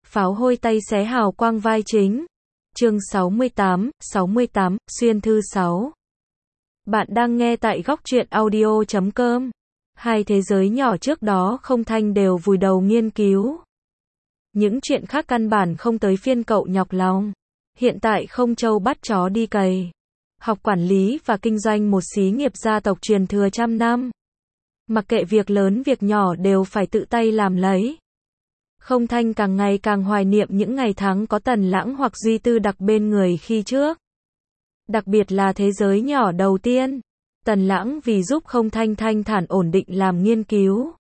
Pháo hôi tay xé hào quang vai chính. Chương 68, xuyên thư 6. Bạn đang nghe tại góc truyện audio.com. Hai thế giới nhỏ trước đó Không Thanh đều vùi đầu nghiên cứu. Những chuyện khác căn bản không tới phiên cậu nhọc lòng. Hiện tại Không Châu bắt chó đi cày. Học quản lý và kinh doanh một xí nghiệp gia tộc truyền thừa trăm năm. Mặc kệ việc lớn việc nhỏ đều phải tự tay làm lấy. Không Thanh càng ngày càng hoài niệm những ngày tháng có Tần Lãng hoặc Duy Tư đặc bên người khi trước. Đặc biệt là thế giới nhỏ đầu tiên. Tần Lãng vì giúp Không Thanh thanh thản ổn định làm nghiên cứu.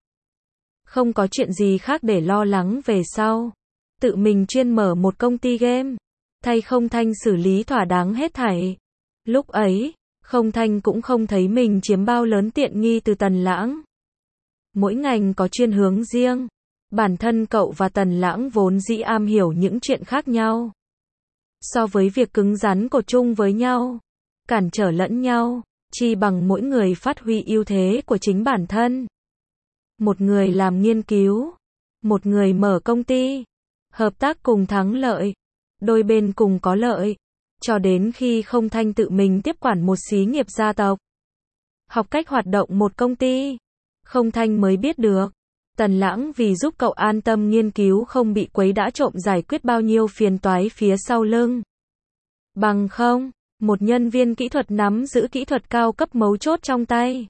Không có chuyện gì khác để lo lắng về sau. Tự mình chuyên mở một công ty game. Thay Không Thanh xử lý thỏa đáng hết thảy. Lúc ấy, Không Thanh cũng không thấy mình chiếm bao lớn tiện nghi từ Tần Lãng. Mỗi ngành có chuyên hướng riêng. Bản thân cậu và Tần Lãng vốn dĩ am hiểu những chuyện khác nhau. So với việc cứng rắn cột chung với nhau, cản trở lẫn nhau, chi bằng mỗi người phát huy ưu thế của chính bản thân. Một người làm nghiên cứu, một người mở công ty, hợp tác cùng thắng lợi, đôi bên cùng có lợi, cho đến khi Không Thanh tự mình tiếp quản một xí nghiệp gia tộc. Học cách hoạt động một công ty, Không Thanh mới biết được. Tần Lãng vì giúp cậu an tâm nghiên cứu không bị quấy đã trộm giải quyết bao nhiêu phiền toái phía sau lưng. Bằng không, một nhân viên kỹ thuật nắm giữ kỹ thuật cao cấp mấu chốt trong tay.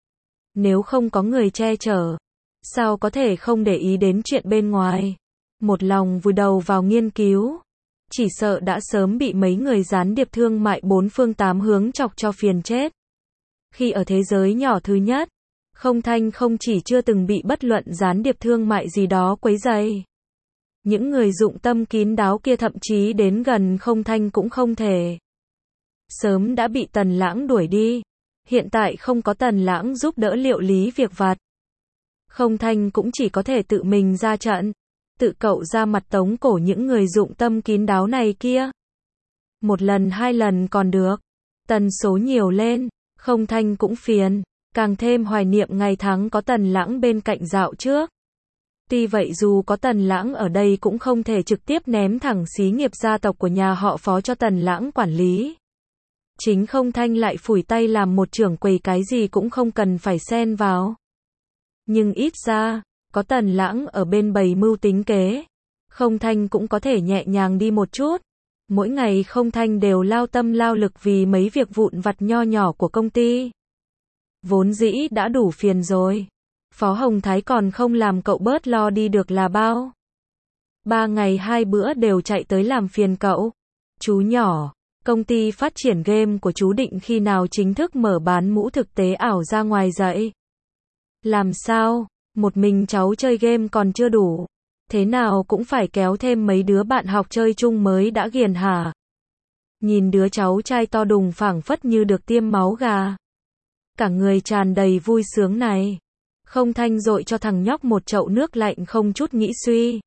Nếu không có người che chở, sao có thể không để ý đến chuyện bên ngoài. Một lòng vùi đầu vào nghiên cứu. Chỉ sợ đã sớm bị mấy người gián điệp thương mại bốn phương tám hướng chọc cho phiền chết. Khi ở thế giới nhỏ thứ nhất, Không Thanh không chỉ chưa từng bị bất luận gián điệp thương mại gì đó quấy rầy. Những người dụng tâm kín đáo kia thậm chí đến gần Không Thanh cũng không thể. Sớm đã bị Tần Lãng đuổi đi. Hiện tại không có Tần Lãng giúp đỡ liệu lý việc vặt. Không Thanh cũng chỉ có thể tự mình ra trận. Tự cậu ra mặt tống cổ những người dụng tâm kín đáo này kia. Một lần hai lần còn được. Tần số nhiều lên, Không Thanh cũng phiền. Càng thêm hoài niệm ngày tháng có Tần Lãng bên cạnh dạo trước. Tuy vậy dù có Tần Lãng ở đây cũng không thể trực tiếp ném thẳng xí nghiệp gia tộc của nhà họ Phó cho Tần Lãng quản lý. Chính Không Thanh lại phủi tay làm một trưởng quầy, cái gì cũng không cần phải xen vào. Nhưng ít ra, có Tần Lãng ở bên bày mưu tính kế, Không Thanh cũng có thể nhẹ nhàng đi một chút. Mỗi ngày Không Thanh đều lao tâm lao lực vì mấy việc vụn vặt nho nhỏ của công ty. Vốn dĩ đã đủ phiền rồi. Phó Hồng Thái còn không làm cậu bớt lo đi được là bao. 3 ngày 2 bữa đều chạy tới làm phiền cậu. Chú nhỏ, công ty phát triển game của chú định khi nào chính thức mở bán mũ thực tế ảo ra ngoài dạy? Làm sao? Một mình cháu chơi game còn chưa đủ. Thế nào cũng phải kéo thêm mấy đứa bạn học chơi chung mới đã ghiền hả? Nhìn đứa cháu trai to đùng phảng phất như được tiêm máu gà. Cả người tràn đầy vui sướng này. Không Thanh dội cho thằng nhóc một chậu nước lạnh không chút nghĩ suy.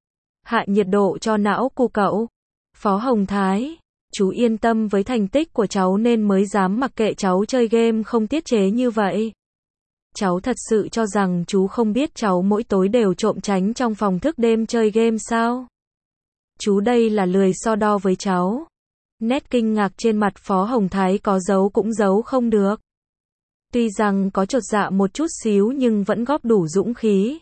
Hạ nhiệt độ cho não cu cậu. Phó Hồng Thái, chú yên tâm với thành tích của cháu nên mới dám mặc kệ cháu chơi game không tiết chế như vậy. Cháu thật sự cho rằng chú không biết cháu mỗi tối đều trộm tránh trong phòng thức đêm chơi game sao? Chú đây là lười so đo với cháu. Nét kinh ngạc trên mặt Phó Hồng Thái có giấu cũng giấu không được. Tuy rằng có chột dạ một chút xíu nhưng vẫn góp đủ dũng khí.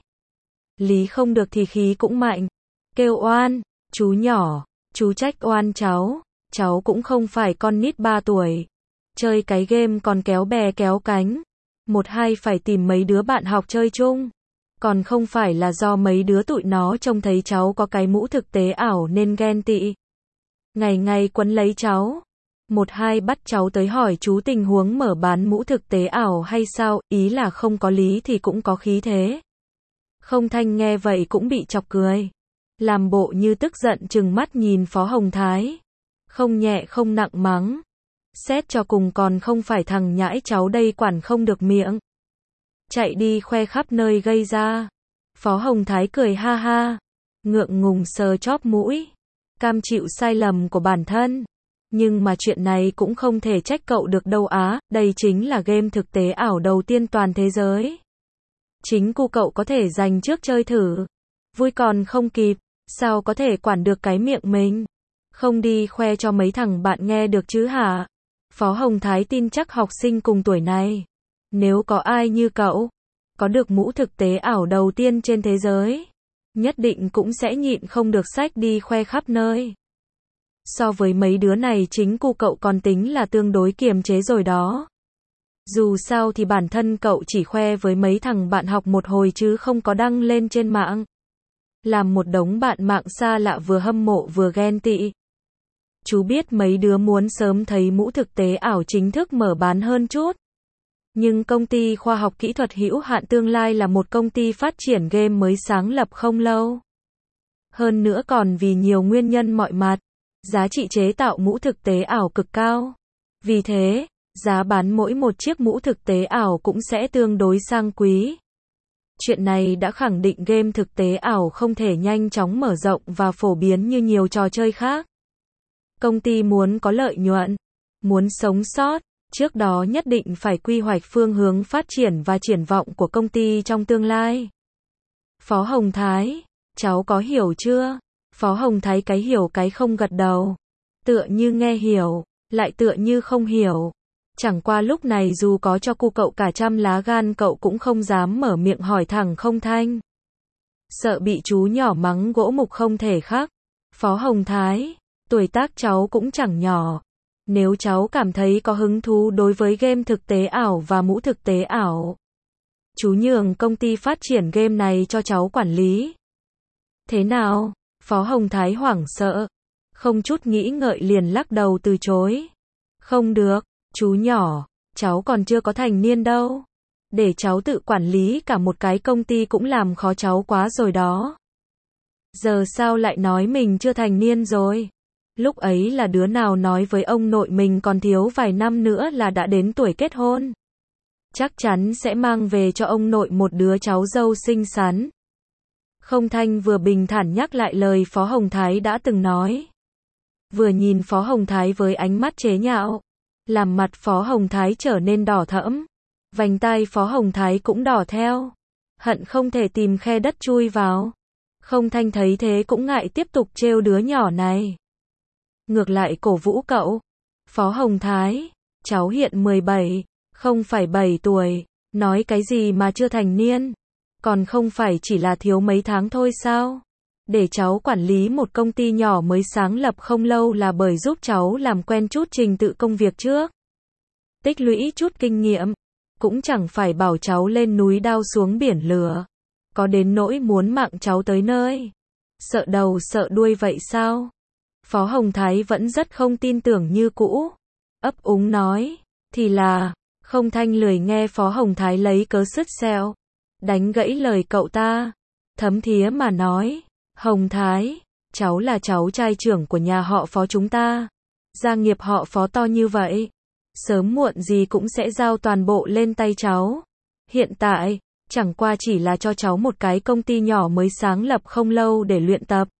Lý không được thì khí cũng mạnh. Kêu oan, chú nhỏ, chú trách oan cháu cũng không phải con nít 3 tuổi. Chơi cái game còn kéo bè kéo cánh. Một hai phải tìm mấy đứa bạn học chơi chung. Còn không phải là do mấy đứa tụi nó trông thấy cháu có cái mũ thực tế ảo nên ghen tị. Ngày ngày quấn lấy cháu. Một hai bắt cháu tới hỏi chú tình huống mở bán mũ thực tế ảo hay sao, ý là không có lý thì cũng có khí thế. Không Thanh nghe vậy cũng bị chọc cười. Làm bộ như tức giận trừng mắt nhìn Phó Hồng Thái. Không nhẹ không nặng mắng. Xét cho cùng còn không phải thằng nhãi cháu đây quản không được miệng. Chạy đi khoe khắp nơi gây ra. Phó Hồng Thái cười ha ha. Ngượng ngùng sờ chóp mũi. Cam chịu sai lầm của bản thân. Nhưng mà chuyện này cũng không thể trách cậu được đâu á, đây chính là game thực tế ảo đầu tiên toàn thế giới. Chính cu cậu có thể giành trước chơi thử. Vui còn không kịp, Sao có thể quản được cái miệng mình? Không đi khoe cho mấy thằng bạn nghe được chứ hả? Phó Hồng Thái tin chắc học sinh cùng tuổi này, nếu có ai như cậu, có được mũ thực tế ảo đầu tiên trên thế giới, nhất định cũng sẽ nhịn không được xách đi khoe khắp nơi. So với mấy đứa này chính cu cậu còn tính là tương đối kiềm chế rồi đó. Dù sao thì bản thân cậu chỉ khoe với mấy thằng bạn học một hồi chứ không có đăng lên trên mạng. Làm một đống bạn mạng xa lạ vừa hâm mộ vừa ghen tị. Chú biết mấy đứa muốn sớm thấy mũ thực tế ảo chính thức mở bán hơn chút. Nhưng công ty khoa học kỹ thuật hữu hạn Tương Lai là một công ty phát triển game mới sáng lập không lâu. Hơn nữa còn vì nhiều nguyên nhân mọi mặt, giá trị chế tạo mũ thực tế ảo cực cao. Vì thế, giá bán mỗi một chiếc mũ thực tế ảo cũng sẽ tương đối sang quý. Chuyện này đã khẳng định game thực tế ảo không thể nhanh chóng mở rộng và phổ biến như nhiều trò chơi khác. Công ty muốn có lợi nhuận, muốn sống sót, trước đó nhất định phải quy hoạch phương hướng phát triển và triển vọng của công ty trong tương lai. Phó Hồng Thái, cháu có hiểu chưa? Phó Hồng Thái cái hiểu cái không gật đầu. Tựa như nghe hiểu, lại tựa như không hiểu. Chẳng qua lúc này dù có cho cu cậu cả trăm lá gan cậu cũng không dám mở miệng hỏi thẳng Không Thanh. Sợ bị chú nhỏ mắng gỗ mục không thể khác. Phó Hồng Thái, tuổi tác cháu cũng chẳng nhỏ. Nếu cháu cảm thấy có hứng thú đối với game thực tế ảo và mũ thực tế ảo, chú nhường công ty phát triển game này cho cháu quản lý. Thế nào? Phó Hồng Thái hoảng sợ, không chút nghĩ ngợi liền lắc đầu từ chối. Không được, chú nhỏ, cháu còn chưa có thành niên đâu. Để cháu tự quản lý cả một cái công ty cũng làm khó cháu quá rồi đó. Giờ sao lại nói mình chưa thành niên rồi? Lúc ấy là đứa nào nói với ông nội mình còn thiếu vài năm nữa là đã đến tuổi kết hôn. Chắc chắn sẽ mang về cho ông nội một đứa cháu dâu xinh xắn. Không Thanh vừa bình thản nhắc lại lời Phó Hồng Thái đã từng nói. Vừa nhìn Phó Hồng Thái với ánh mắt chế nhạo, làm mặt Phó Hồng Thái trở nên đỏ thẫm. Vành tai Phó Hồng Thái cũng đỏ theo. Hận không thể tìm khe đất chui vào. Không Thanh thấy thế cũng ngại tiếp tục trêu đứa nhỏ này. Ngược lại cổ vũ cậu. Phó Hồng Thái, cháu hiện 17, không phải 7 tuổi, nói cái gì mà chưa thành niên. Còn không phải chỉ là thiếu mấy tháng thôi sao? Để cháu quản lý một công ty nhỏ mới sáng lập không lâu là bởi giúp cháu làm quen chút trình tự công việc trước. Tích lũy chút kinh nghiệm. Cũng chẳng phải bảo cháu lên núi đao xuống biển lửa. Có đến nỗi muốn mạng cháu tới nơi. Sợ đầu sợ đuôi vậy sao? Phó Hồng Thái vẫn rất không tin tưởng như cũ. Ấp úng nói. Thì là, Không Thanh lười nghe Phó Hồng Thái lấy cớ sứt sẹo. Đánh gãy lời cậu ta. Thấm thía mà nói. Hồng Thái, cháu là cháu trai trưởng của nhà họ Phó chúng ta. Gia nghiệp họ Phó to như vậy. Sớm muộn gì cũng sẽ giao toàn bộ lên tay cháu. Hiện tại, chẳng qua chỉ là cho cháu một cái công ty nhỏ mới sáng lập không lâu để luyện tập.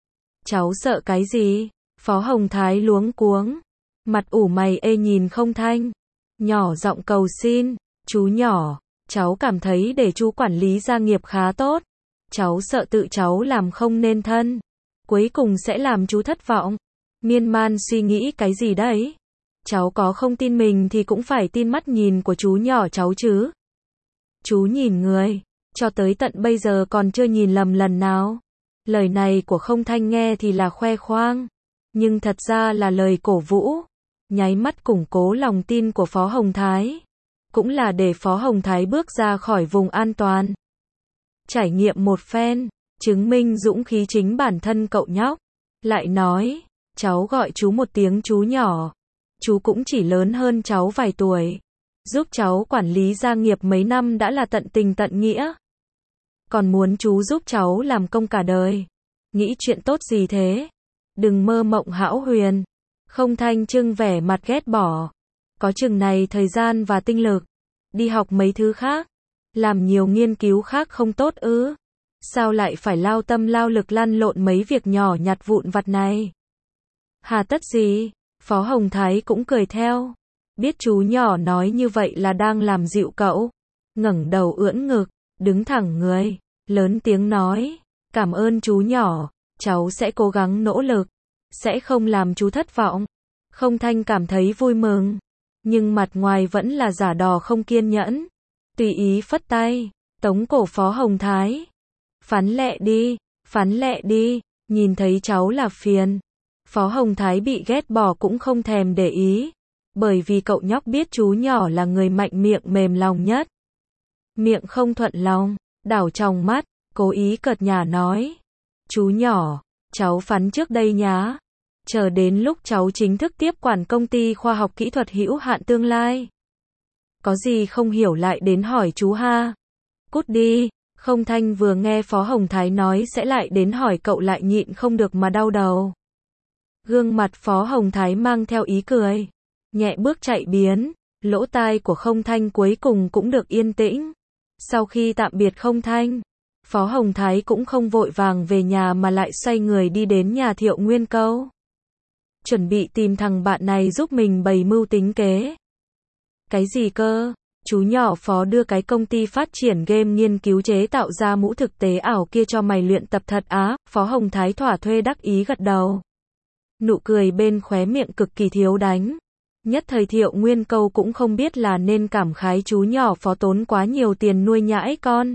Cháu sợ cái gì? Phó Hồng Thái luống cuống. Mặt ủ mày ê nhìn Không Thanh. Nhỏ giọng cầu xin. Chú nhỏ, cháu cảm thấy để chú quản lý gia nghiệp khá tốt. Cháu sợ tự cháu làm không nên thân. Cuối cùng sẽ làm chú thất vọng. Miên man suy nghĩ cái gì đấy? Cháu có không tin mình thì cũng phải tin mắt nhìn của chú nhỏ cháu chứ. Chú nhìn người, cho tới tận bây giờ còn chưa nhìn lầm lần nào. Lời này của Không Thanh nghe thì là khoe khoang, nhưng thật ra là lời cổ vũ, nháy mắt củng cố lòng tin của Phó Hồng Thái. Cũng là để Phó Hồng Thái bước ra khỏi vùng an toàn. Trải nghiệm một phen, chứng minh dũng khí chính bản thân cậu nhóc. Lại nói, cháu gọi chú một tiếng chú nhỏ. Chú cũng chỉ lớn hơn cháu vài tuổi. Giúp cháu quản lý gia nghiệp mấy năm đã là tận tình tận nghĩa. Còn muốn chú giúp cháu làm công cả đời. Nghĩ chuyện tốt gì thế? Đừng mơ mộng hão huyền. Không Thanh trưng vẻ mặt ghét bỏ. Có chừng này thời gian và tinh lực. Đi học mấy thứ khác. Làm nhiều nghiên cứu khác không tốt ư? Sao lại phải lao tâm lao lực lăn lộn mấy việc nhỏ nhặt vụn vặt này? Hà tất gì? Phó Hồng Thái cũng cười theo. Biết chú nhỏ nói như vậy là đang làm dịu cậu. Ngẩng đầu ưỡn ngực, đứng thẳng người, lớn tiếng nói. Cảm ơn chú nhỏ, cháu sẽ cố gắng nỗ lực, sẽ không làm chú thất vọng. Không Thanh cảm thấy vui mừng, nhưng mặt ngoài vẫn là giả đò không kiên nhẫn. Tùy ý phất tay, tống cổ Phó Hồng Thái. Phán lẹ đi, nhìn thấy cháu là phiền. Phó Hồng Thái bị ghét bỏ cũng không thèm để ý, bởi vì cậu nhóc biết chú nhỏ là người mạnh miệng mềm lòng nhất. Miệng không thuận lòng, đảo tròng mắt, cố ý cợt nhả nói. Chú nhỏ, cháu phán trước đây nhá. Chờ đến lúc cháu chính thức tiếp quản công ty khoa học kỹ thuật hữu hạn tương lai. Có gì không hiểu lại đến hỏi chú ha. Cút đi. Không Thanh vừa nghe Phó Hồng Thái nói sẽ lại đến hỏi cậu lại nhịn không được mà đau đầu. Gương mặt Phó Hồng Thái mang theo ý cười. Nhẹ bước chạy biến, lỗ tai của Không Thanh cuối cùng cũng được yên tĩnh. Sau khi tạm biệt Không Thanh, Phó Hồng Thái cũng không vội vàng về nhà mà lại xoay người đi đến nhà Thiệu Nguyên Câu. Chuẩn bị tìm thằng bạn này giúp mình bày mưu tính kế. Cái gì cơ? Chú nhỏ Phó đưa cái công ty phát triển game nghiên cứu chế tạo ra mũ thực tế ảo kia cho mày luyện tập thật á? Phó Hồng Thái thỏa thuê đắc ý gật đầu. Nụ cười bên khóe miệng cực kỳ thiếu đánh. Nhất thời Thiệu Nguyên Câu cũng không biết là nên cảm khái chú nhỏ Phó tốn quá nhiều tiền nuôi nhãi con,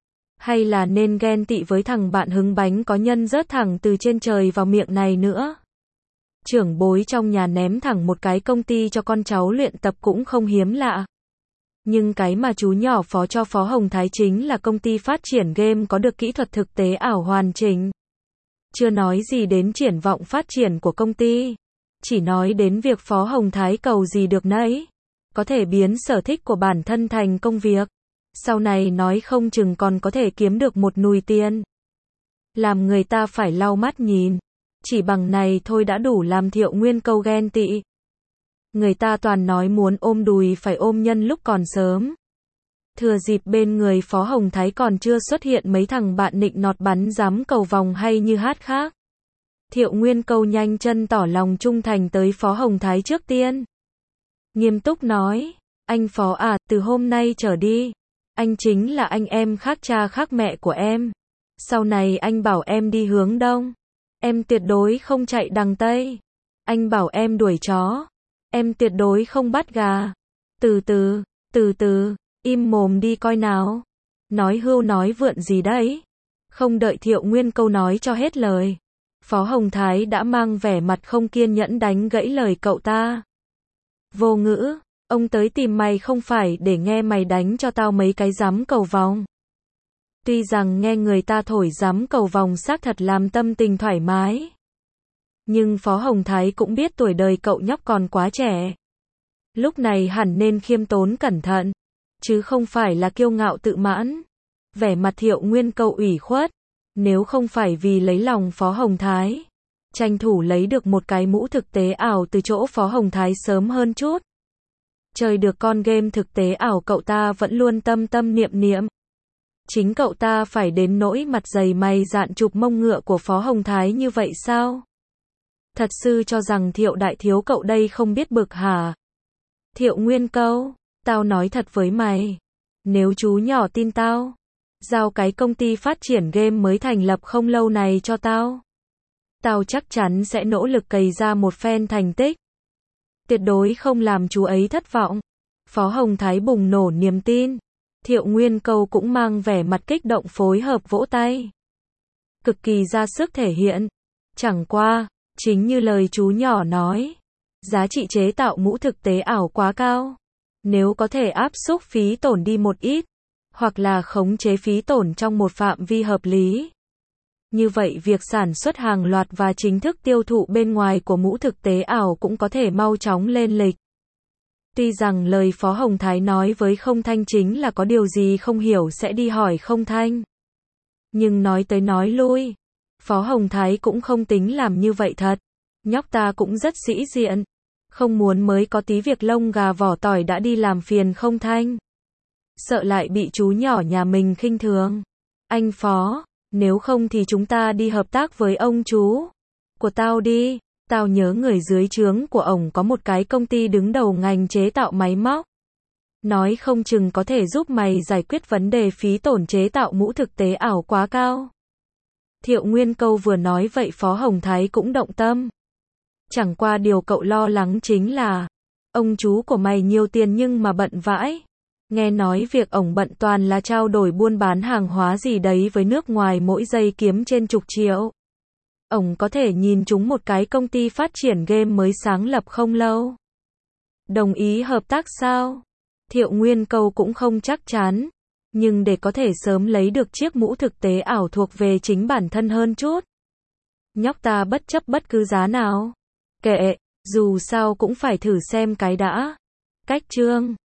hay là nên ghen tị với thằng bạn hứng bánh có nhân rớt thẳng từ trên trời vào miệng này nữa. Trưởng bối trong nhà ném thẳng một cái công ty cho con cháu luyện tập cũng không hiếm lạ. Nhưng cái mà chú nhỏ Phó cho Phó Hồng Thái chính là công ty phát triển game có được kỹ thuật thực tế ảo hoàn chỉnh. Chưa nói gì đến triển vọng phát triển của công ty, chỉ nói đến việc Phó Hồng Thái cầu gì được nấy, có thể biến sở thích của bản thân thành công việc. Sau này nói không chừng còn có thể kiếm được một nùi tiền. Làm người ta phải lau mắt nhìn. Chỉ bằng này thôi đã đủ làm Thiệu Nguyên Câu ghen tị. Người ta toàn nói muốn ôm đùi phải ôm nhân lúc còn sớm. Thừa dịp bên người Phó Hồng Thái còn chưa xuất hiện mấy thằng bạn nịnh nọt bắn giám cầu vòng hay như hát khác, Thiệu Nguyên Câu nhanh chân tỏ lòng trung thành tới Phó Hồng Thái trước tiên. Nghiêm túc nói, anh Phó à, từ hôm nay trở đi, anh chính là anh em khác cha khác mẹ của em. Sau này anh bảo em đi hướng đông, em tuyệt đối không chạy đằng Tây. Anh bảo em đuổi chó, em tuyệt đối không bắt gà. Từ từ, im mồm đi coi nào. Nói hưu nói vượn gì đấy? Không đợi Thiệu Nguyên Câu nói cho hết lời, Phó Hồng Thái đã mang vẻ mặt không kiên nhẫn đánh gãy lời cậu ta. Vô ngữ, ông tới tìm mày không phải để nghe mày đánh cho tao mấy cái giám cầu vòng. Tuy rằng nghe người ta thổi giám cầu vòng xác thật làm tâm tình thoải mái, nhưng Phó Hồng Thái cũng biết tuổi đời cậu nhóc còn quá trẻ. Lúc này hẳn nên khiêm tốn cẩn thận, chứ không phải là kiêu ngạo tự mãn. Vẻ mặt Thiệu Nguyên Câu ủy khuất, nếu không phải vì lấy lòng Phó Hồng Thái, tranh thủ lấy được một cái mũ thực tế ảo từ chỗ Phó Hồng Thái sớm hơn chút, chơi được con game thực tế ảo cậu ta vẫn luôn tâm tâm niệm niệm. Chính cậu ta phải đến nỗi mặt dày mày dạn chụp mông ngựa của Phó Hồng Thái như vậy sao? Thật sự cho rằng Thiệu đại thiếu cậu đây không biết bực hả? Thiệu Nguyên Câu, tao nói thật với mày, nếu chú nhỏ tin tao, giao cái công ty phát triển game mới thành lập không lâu này cho tao, tao chắc chắn sẽ nỗ lực cày ra một phen thành tích, tuyệt đối không làm chú ấy thất vọng. Phó Hồng Thái bùng nổ niềm tin. Thiệu Nguyên Câu cũng mang vẻ mặt kích động phối hợp vỗ tay, cực kỳ ra sức thể hiện. Chẳng qua, chính như lời chú nhỏ nói, giá trị chế tạo mũ thực tế ảo quá cao. Nếu có thể áp suất phí tổn đi một ít, hoặc là khống chế phí tổn trong một phạm vi hợp lý, như vậy việc sản xuất hàng loạt và chính thức tiêu thụ bên ngoài của mũ thực tế ảo cũng có thể mau chóng lên lịch. Tuy rằng lời Phó Hồng Thái nói với Không Thanh chính là có điều gì không hiểu sẽ đi hỏi Không Thanh, nhưng nói tới nói lui, Phó Hồng Thái cũng không tính làm như vậy thật. Nhóc ta cũng rất sĩ diện, không muốn mới có tí việc lông gà vỏ tỏi đã đi làm phiền Không Thanh, sợ lại bị chú nhỏ nhà mình khinh thường. Anh Phó, nếu không thì chúng ta đi hợp tác với ông chú của tao đi. Tao nhớ người dưới trướng của ổng có một cái công ty đứng đầu ngành chế tạo máy móc, nói không chừng có thể giúp mày giải quyết vấn đề phí tổn chế tạo mũ thực tế ảo quá cao. Thiệu Nguyên Câu vừa nói vậy Phó Hồng Thái cũng động tâm. Chẳng qua điều cậu lo lắng chính là, ông chú của mày nhiều tiền nhưng mà bận vãi. Nghe nói việc ổng bận toàn là trao đổi buôn bán hàng hóa gì đấy với nước ngoài mỗi giây kiếm trên chục triệu. Ổng có thể nhìn chúng một cái công ty phát triển game mới sáng lập không lâu. Đồng ý hợp tác sao? Thiệu Nguyên Câu cũng không chắc chắn. Nhưng để có thể sớm lấy được chiếc mũ thực tế ảo thuộc về chính bản thân hơn chút. Nhóc ta bất chấp bất cứ giá nào. Kệ, dù sao cũng phải thử xem cái đã. Cách chương